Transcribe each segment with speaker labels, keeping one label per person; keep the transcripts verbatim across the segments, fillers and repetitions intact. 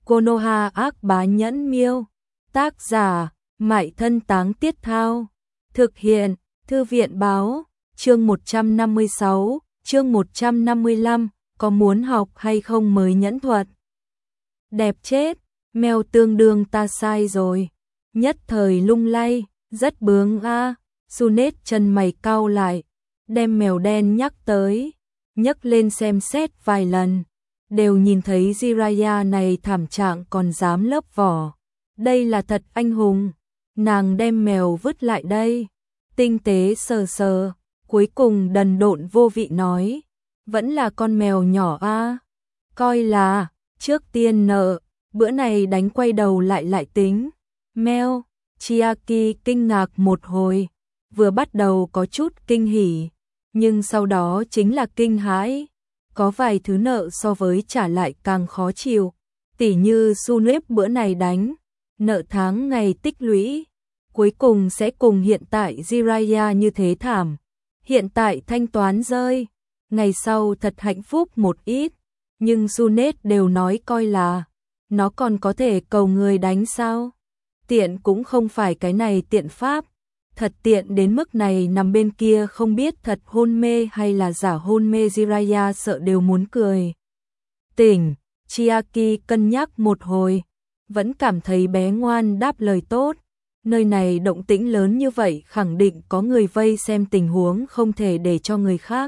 Speaker 1: Konoha ác bá nhẫn miêu. Tác giả, Mại Thân Táng Tiết Thao. Thực hiện, Thư viện báo. Chương một trăm năm mươi sáu, chương một trăm năm mươi lăm, có muốn học hay không mới nhẫn thuật. Đẹp chết, mèo tương đương ta sai rồi. Nhất thời lung lay, rất bướng a. À. Sunet chân mày cau lại, đem mèo đen nhắc tới, nhấc lên xem xét vài lần, đều nhìn thấy Jiraiya này thảm trạng còn dám lấp vỏ. Đây là thật anh hùng. Nàng đem mèo vứt lại đây, tinh tế sờ sờ, cuối cùng đần độn vô vị nói, vẫn là con mèo nhỏ a, à. Coi là trước tiên nợ, bữa này đánh quay đầu lại lại tính. Mèo. Chiaki kinh ngạc một hồi, vừa bắt đầu có chút kinh hỉ, nhưng sau đó chính là kinh hãi. Có vài thứ nợ so với trả lại càng khó chịu, tỉ như Sunet bữa này đánh, nợ tháng ngày tích lũy, cuối cùng sẽ cùng hiện tại Jiraiya như thế thảm. Hiện tại thanh toán rơi, ngày sau thật hạnh phúc một ít, nhưng Sunet đều nói coi là, nó còn có thể cầu người đánh sao? Tiện cũng không phải cái này tiện pháp, thật tiện đến mức này nằm bên kia không biết thật hôn mê hay là giả hôn mê. Jiraiya sợ đều muốn cười. Tỉnh, Chiaki cân nhắc một hồi, vẫn cảm thấy bé ngoan đáp lời tốt. Nơi này động tĩnh lớn như vậy khẳng định có người vây xem, tình huống không thể để cho người khác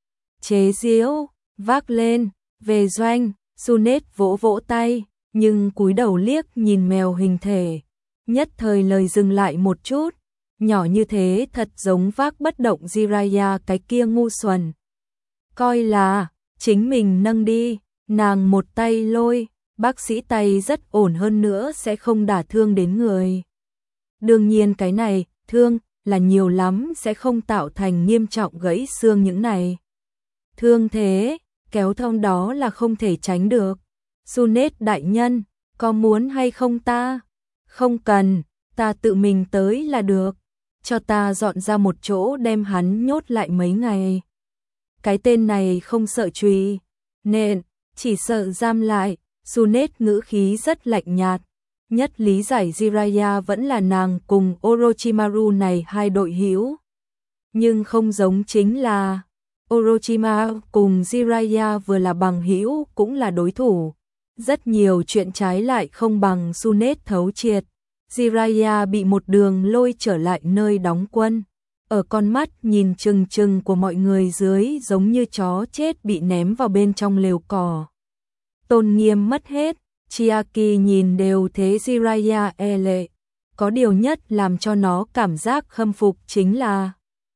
Speaker 1: chế giễu. Vác lên, về doanh. Sunet vỗ vỗ tay, nhưng cúi đầu liếc nhìn mèo hình thể, nhất thời lời dừng lại một chút. Nhỏ như thế thật giống vác bất động Jiraiya cái kia ngu xuẩn. Coi là chính mình nâng đi, nàng một tay lôi, bác sĩ tay rất ổn, hơn nữa sẽ không đả thương đến người. Đương nhiên cái này, thương, là nhiều lắm sẽ không tạo thành nghiêm trọng gãy xương những này. Thương thế, kéo thông đó là không thể tránh được. Sunet đại nhân, có muốn hay không ta? Không cần, ta tự mình tới là được. Cho ta dọn ra một chỗ đem hắn nhốt lại mấy ngày. Cái tên này không sợ truy nện, chỉ sợ giam lại. Sunet ngữ khí rất lạnh nhạt, nhất lý giải Jiraiya vẫn là nàng cùng Orochimaru này hai đội hữu. Nhưng không giống chính là Orochimaru cùng Jiraiya vừa là bằng hữu cũng là đối thủ. Rất nhiều chuyện trái lại không bằng Sunet thấu triệt. Jiraiya bị một đường lôi trở lại nơi đóng quân, ở con mắt nhìn chừng chừng của mọi người dưới giống như chó chết bị ném vào bên trong lều cỏ. Tôn nghiêm mất hết, Chiaki nhìn đều thế Jiraiya e lệ. Có điều nhất làm cho nó cảm giác khâm phục chính là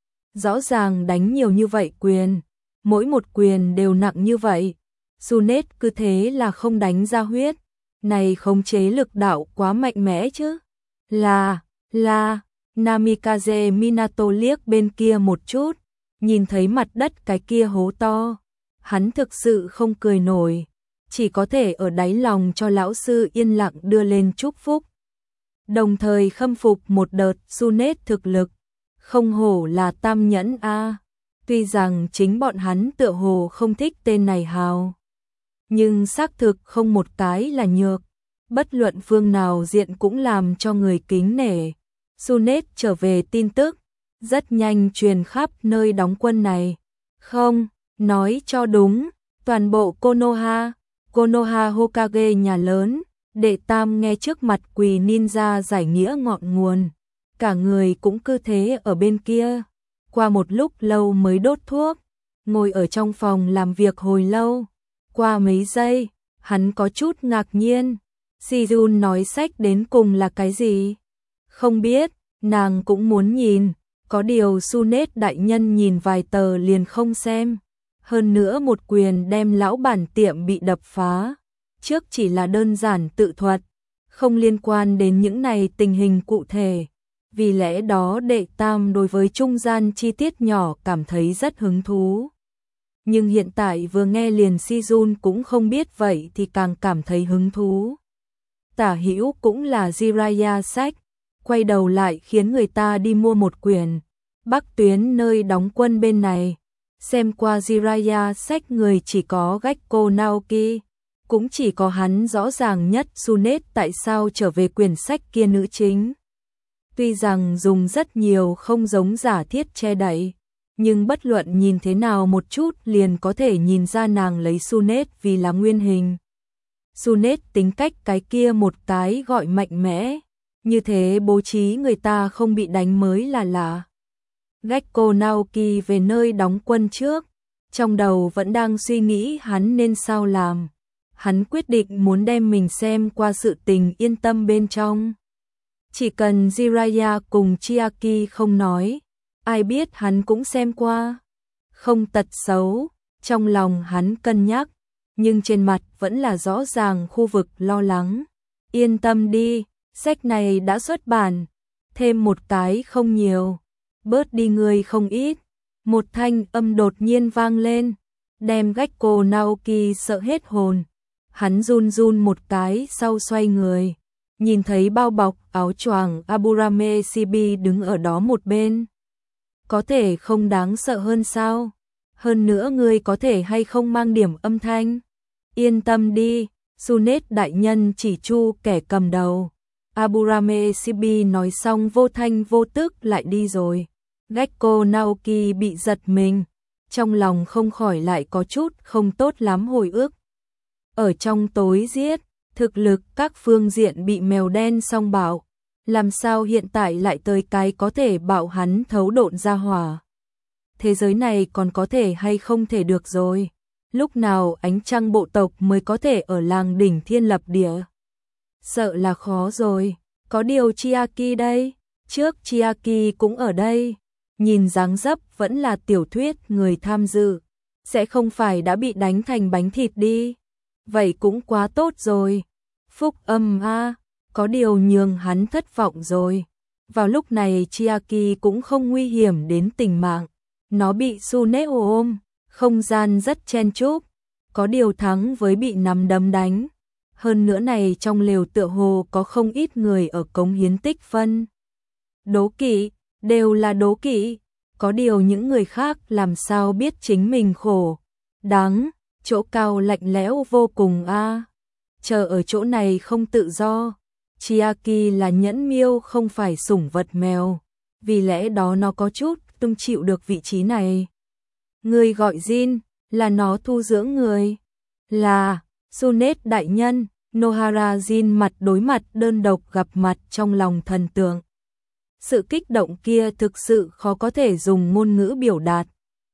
Speaker 1: rõ ràng đánh nhiều như vậy quyền, mỗi một quyền đều nặng như vậy, Sunet cứ thế là không đánh ra huyết. Này khống chế lực đạo quá mạnh mẽ chứ. Là, là, Namikaze Minato liếc bên kia một chút, nhìn thấy mặt đất cái kia hố to. Hắn thực sự không cười nổi, chỉ có thể ở đáy lòng cho lão sư yên lặng đưa lên chúc phúc. Đồng thời khâm phục một đợt Sunet thực lực, không hổ là tam nhẫn a. Tuy rằng chính bọn hắn tựa hồ không thích tên này hào, nhưng xác thực không một cái là nhược. Bất luận phương nào diện cũng làm cho người kính nể. Sunet trở về tin tức, rất nhanh truyền khắp nơi đóng quân này. Không, nói cho đúng, toàn bộ Konoha, Konoha Hokage nhà lớn, đệ tam nghe trước mặt quỳ ninja giải nghĩa ngọn nguồn. Cả người cũng cứ thế ở bên kia. Qua một lúc lâu mới đốt thuốc, ngồi ở trong phòng làm việc hồi lâu. Qua mấy giây, hắn có chút ngạc nhiên. Sijun nói sách đến cùng là cái gì? Không biết, nàng cũng muốn nhìn, có điều Sunet đại nhân nhìn vài tờ liền không xem. Hơn nữa một quyền đem lão bản tiệm bị đập phá, trước chỉ là đơn giản tự thuật, không liên quan đến những này tình hình cụ thể. Vì lẽ đó đệ tam đối với trung gian chi tiết nhỏ cảm thấy rất hứng thú. Nhưng hiện tại vừa nghe liền Sijun cũng không biết, vậy thì càng cảm thấy hứng thú. Tả hữu cũng là Jiraiya sách, quay đầu lại khiến người ta đi mua một quyển. Bắc tuyến nơi đóng quân bên này, xem qua Jiraiya sách người chỉ có Gekko Naoki, Cũng chỉ có hắn rõ ràng nhất Sunet tại sao trở về quyển sách kia nữ chính. Tuy rằng dùng rất nhiều không giống giả thiết che đậy, nhưng bất luận nhìn thế nào một chút liền có thể nhìn ra nàng lấy Sunet vì là nguyên hình. Sunet tính cách cái kia một cái gọi mạnh mẽ, như thế bố trí người ta không bị đánh mới là lạ. Gekko Naoki về nơi đóng quân trước, trong đầu vẫn đang suy nghĩ hắn nên sao làm. Hắn quyết định muốn đem mình xem qua sự tình yên tâm bên trong. Chỉ cần Jiraiya cùng Chiaki không nói, ai biết hắn cũng xem qua. Không tật xấu, trong lòng hắn cân nhắc, nhưng trên mặt vẫn là rõ ràng khu vực lo lắng. Yên tâm đi, sách này đã xuất bản, thêm một cái không nhiều, bớt đi người không ít. Một thanh âm đột nhiên vang lên, đem Gekko Naoki sợ hết hồn. Hắn run run một cái sau xoay người, nhìn thấy bao bọc áo choàng Aburame Shibi đứng ở đó một bên. Có thể không đáng sợ hơn sao? Hơn nữa ngươi có thể hay không mang điểm âm thanh? Yên tâm đi, Sunet đại nhân chỉ chu kẻ cầm đầu. Aburame Shibi nói xong vô thanh vô tức lại đi rồi. Gekko Naoki bị giật mình, trong lòng không khỏi lại có chút không tốt lắm hồi ức. Ở trong tối giết, thực lực các phương diện bị mèo đen song bạo, làm sao hiện tại lại tới cái có thể bạo hắn thấu độn ra hỏa. Thế giới này còn có thể hay không thể được rồi, lúc nào ánh trăng bộ tộc mới có thể ở làng đỉnh thiên lập địa. Sợ là khó rồi, có điều Chiaki đây, trước Chiaki cũng ở đây, nhìn dáng dấp vẫn là tiểu thuyết người tham dự, sẽ không phải đã bị đánh thành bánh thịt đi. Vậy cũng quá tốt rồi. Phúc âm a, có điều nhường hắn thất vọng rồi. Vào lúc này Chiaki cũng không nguy hiểm đến tính mạng. Nó bị Sunet ôm, không gian rất chen chúc, có điều thắng với bị nắm đấm đánh. Hơn nữa này trong lều tựa hồ có không ít người ở cống hiến tích phân. Đố kỵ, đều là đố kỵ. Có điều những người khác làm sao biết chính mình khổ. Đáng, chỗ cao lạnh lẽo vô cùng a. Chờ ở chỗ này không tự do. Chiaki là nhẫn miêu không phải sủng vật mèo. Vì lẽ đó nó có chút tung chịu được vị trí này. Người gọi Jin, là nó thu dưỡng người. Là, Sunet đại nhân, Nohara Jin mặt đối mặt đơn độc gặp mặt trong lòng thần tượng. Sự kích động kia thực sự khó có thể dùng ngôn ngữ biểu đạt.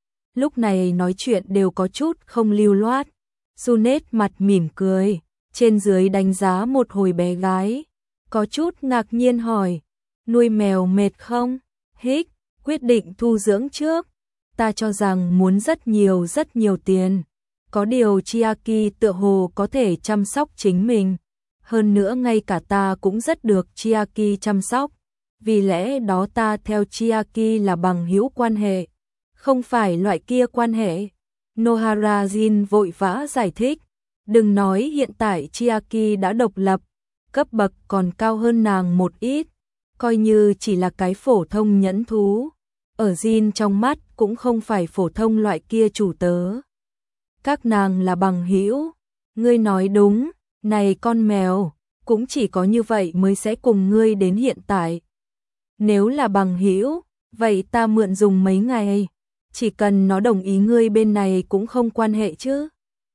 Speaker 1: Lúc này nói chuyện đều có chút không lưu loát. Sunet mặt mỉm cười, trên dưới đánh giá một hồi bé gái. Có chút ngạc nhiên hỏi, nuôi mèo mệt không? Hích, quyết định thu dưỡng trước. Ta cho rằng muốn rất nhiều rất nhiều tiền. Có điều Chiaki tựa hồ có thể chăm sóc chính mình. Hơn nữa ngay cả ta cũng rất được Chiaki chăm sóc. Vì lẽ đó ta theo Chiaki là bằng hữu quan hệ. Không phải loại kia quan hệ. Nohara Jin vội vã giải thích. Đừng nói hiện tại Chiaki đã độc lập. Cấp bậc còn cao hơn nàng một ít. Coi như chỉ là cái phổ thông nhẫn thú. Ở Jin trong mắt cũng không phải phổ thông loại kia chủ tớ. Các nàng là bằng hữu. Ngươi nói đúng, này con mèo, cũng chỉ có như vậy mới sẽ cùng ngươi đến hiện tại. Nếu là bằng hữu, vậy ta mượn dùng mấy ngày, chỉ cần nó đồng ý ngươi bên này cũng không quan hệ chứ.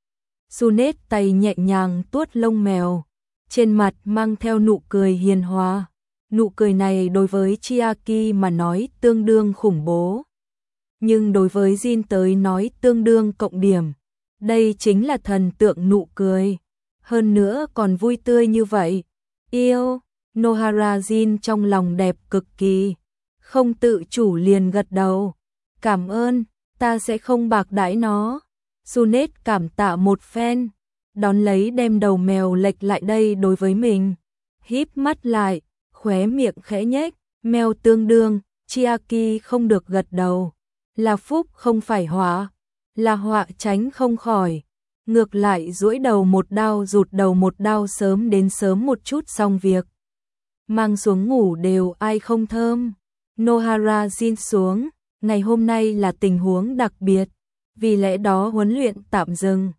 Speaker 1: Sunet tay nhẹ nhàng tuốt lông mèo, trên mặt mang theo nụ cười hiền hòa. Nụ cười này đối với Chiaki mà nói tương đương khủng bố. Nhưng đối với Jin tới nói tương đương cộng điểm. Đây chính là thần tượng nụ cười. Hơn nữa còn vui tươi như vậy. Yêu, Nohara Jin trong lòng đẹp cực kỳ. Không tự chủ liền gật đầu. Cảm ơn, ta sẽ không bạc đãi nó. Sunet cảm tạ một phen. Đón lấy đem đầu mèo lệch lại đây đối với mình. Híp mắt lại, khóe miệng khẽ nhếch. Mèo tương đương, Chiaki không được gật đầu. Là phúc không phải họa. Là họa tránh không khỏi. Ngược lại duỗi đầu một đao rụt đầu một đao sớm đến sớm một chút xong việc. Mang xuống ngủ đều ai không thơm. Nohara Jin xuống, ngày hôm nay là tình huống đặc biệt. Vì lẽ đó huấn luyện tạm dừng.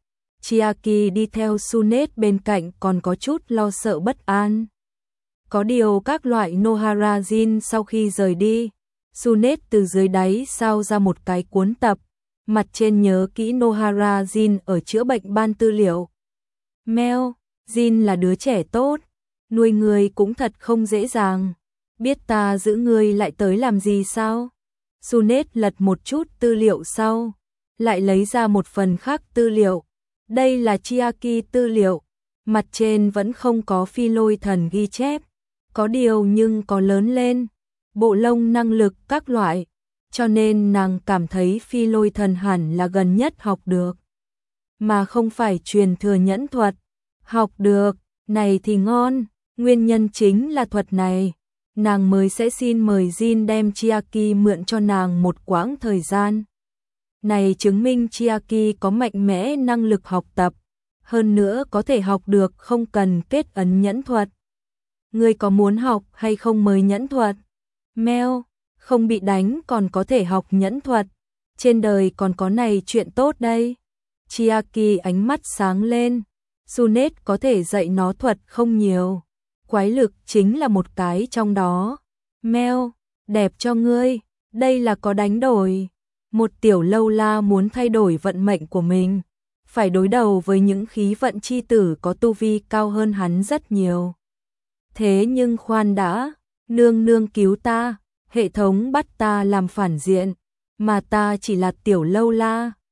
Speaker 1: Chiaki đi theo Sunet bên cạnh còn có chút lo sợ bất an. Có điều các loại Noharajin sau khi rời đi, Sunet từ dưới đáy sao ra một cái cuốn tập, mặt trên nhớ kỹ Noharajin ở chữa bệnh ban tư liệu. Mel, Jin là đứa trẻ tốt, nuôi người cũng thật không dễ dàng. Biết ta giữ ngươi lại tới làm gì sao? Sunet lật một chút tư liệu sau, lại lấy ra một phần khác tư liệu. Đây là Chiaki tư liệu, mặt trên vẫn không có phi lôi thần ghi chép, có điều nhưng có lớn lên, bộ lông năng lực các loại, cho nên nàng cảm thấy phi lôi thần hẳn là gần nhất học được, mà không phải truyền thừa nhẫn thuật. Học được, này thì ngon, nguyên nhân chính là thuật này. Nàng mới sẽ xin mời Jin đem Chiaki mượn cho nàng một quãng thời gian. Này chứng minh Chiaki có mạnh mẽ năng lực học tập, hơn nữa có thể học được không cần kết ấn nhẫn thuật. Ngươi có muốn học hay không mới nhẫn thuật? Mel, không bị đánh còn có thể học nhẫn thuật, trên đời còn có này chuyện tốt đây. Chiaki ánh mắt sáng lên, Sunet có thể dạy nó thuật không nhiều. Quái lực chính là một cái trong đó. Mel, đẹp cho ngươi, đây là có đánh đổi. Một tiểu lâu la muốn thay đổi vận mệnh của mình, phải đối đầu với những khí vận chi tử có tu vi cao hơn hắn rất nhiều. Thế nhưng khoan đã, nương nương cứu ta, hệ thống bắt ta làm phản diện, mà ta chỉ là tiểu lâu la.